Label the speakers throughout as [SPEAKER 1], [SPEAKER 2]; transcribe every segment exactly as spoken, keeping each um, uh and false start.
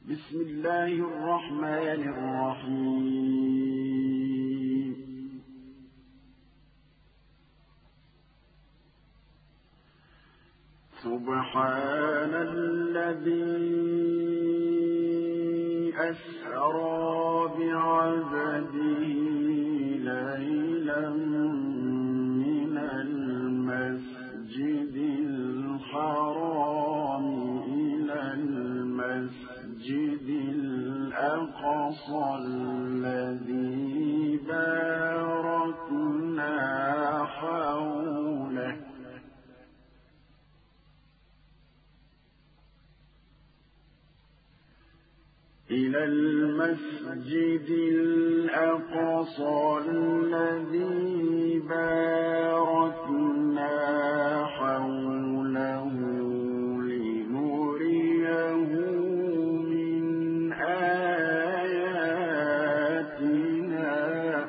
[SPEAKER 1] بسم الله الرحمن الرحيم سبحان الذي أسرى بعبده ليلا من المسجد الحرام إلى المسجد الأقصى الذي باركنا حوله إلى المسجد الأقصى الذي باركنا حوله لنريه من آياتنا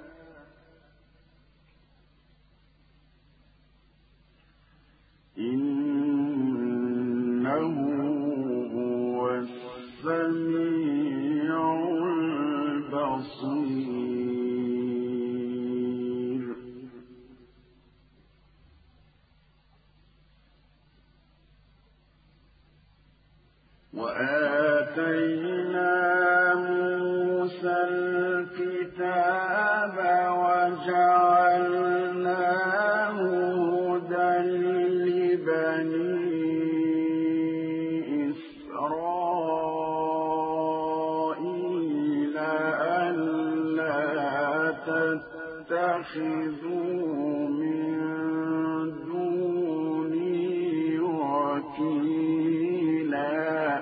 [SPEAKER 1] إنه هو السميع البصير وآتينا موسى الكتاب وجعلناه هدى لبني إسرائيل ألا تتخذوا من دوني وكيلا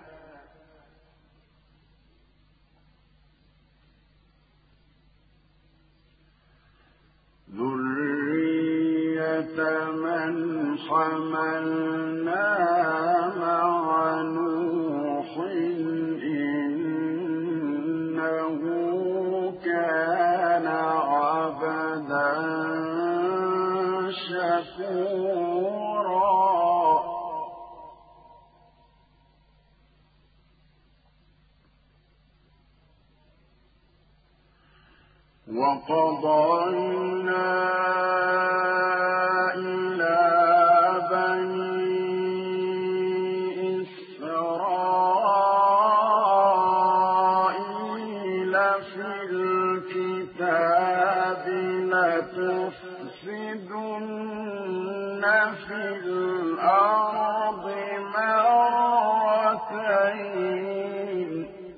[SPEAKER 1] ذرية من حملنا مع نوح إنه كان عبدا شكورا وقضينا إلى بني إسرائيل في الكتاب لتفسدن في الأرض مرتين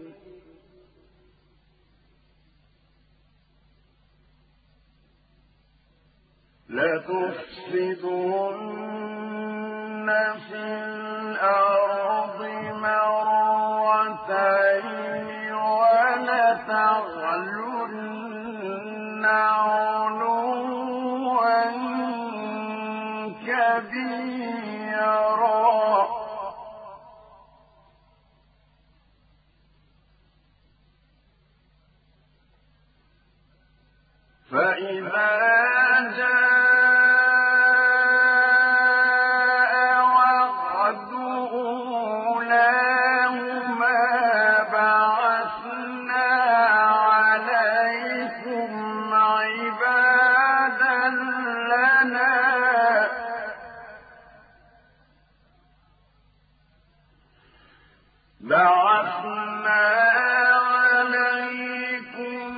[SPEAKER 1] لتفسدن في الأرض مرتين ولتعلن علوا كبيرا فإذا جاء وعد أولاهما بعثنا عليكم عبادا لنا بعثنا عليكم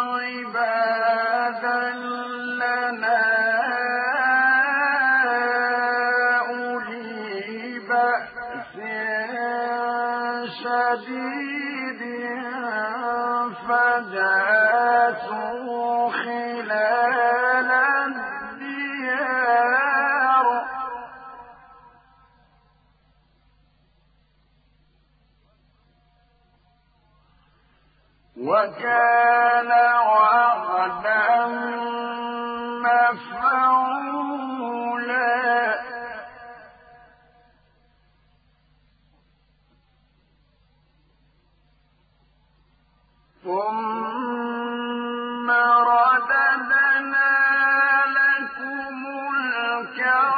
[SPEAKER 1] عبادا لنا أولي بأس شديد فجاسوا خلال الديار وكان وعدا مفعولا ثم رددنا لكم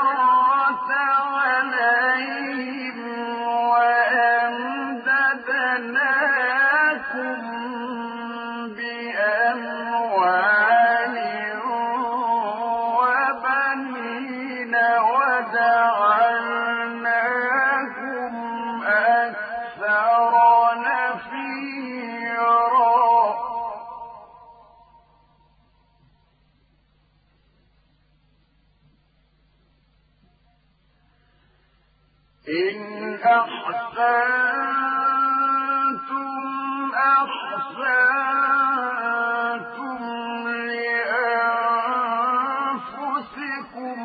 [SPEAKER 1] الكرة عليهم وأمددناكم أحسنتم أحسنتم لأنفسكم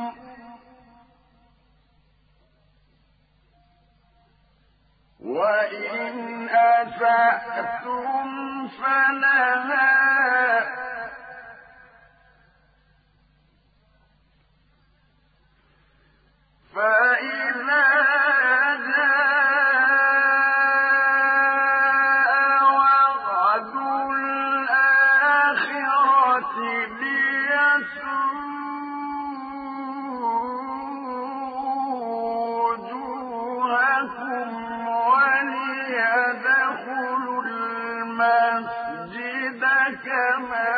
[SPEAKER 1] وإن أسأتم فلها فإذا جاء وعد الآخرة ليسوءوا وجوهكم وليدخلوا المسجد كما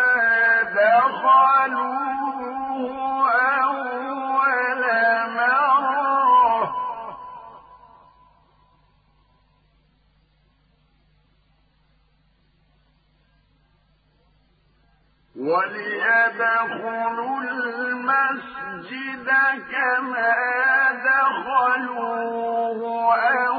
[SPEAKER 1] دخلوه أول مرة وليدخلوا المسجد كما دخلوه